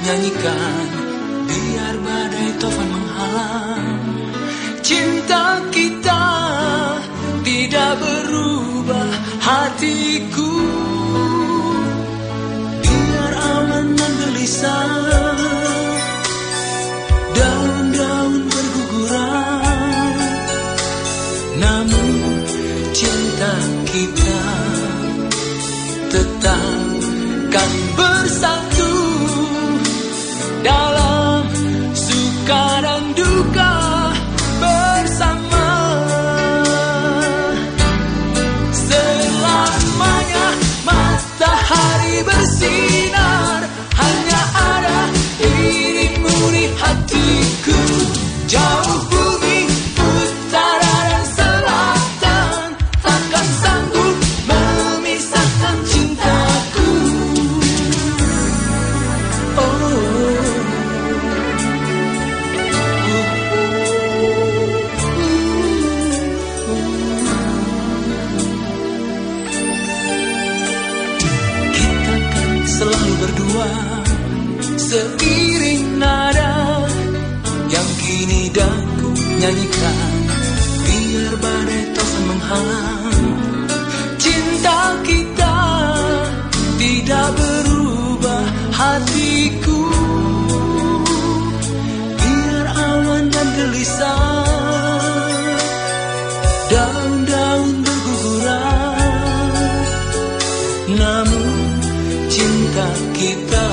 nyanyikan, biar badai tofan menghalang. Cinta kita tidak berubah, hatiku biar awan dan gelisah. Daun-daun berguguran, namun cinta kita tetap kan bersatu dalam suka dan duka bersama. Selamanya matahari bersinar, hanya ada dirimu di hatiku. Jauh bumi, utara dan selatan, takkan sanggup memisahkan cintaku. Kita kan selalu berdua, seiring nada yang kini daku nyanyikan, biar badai tofan menghalang. Cinta kita tidak berubah, hatiku biar awan dan gelisah. Daun-daun berguguran, namun cinta kita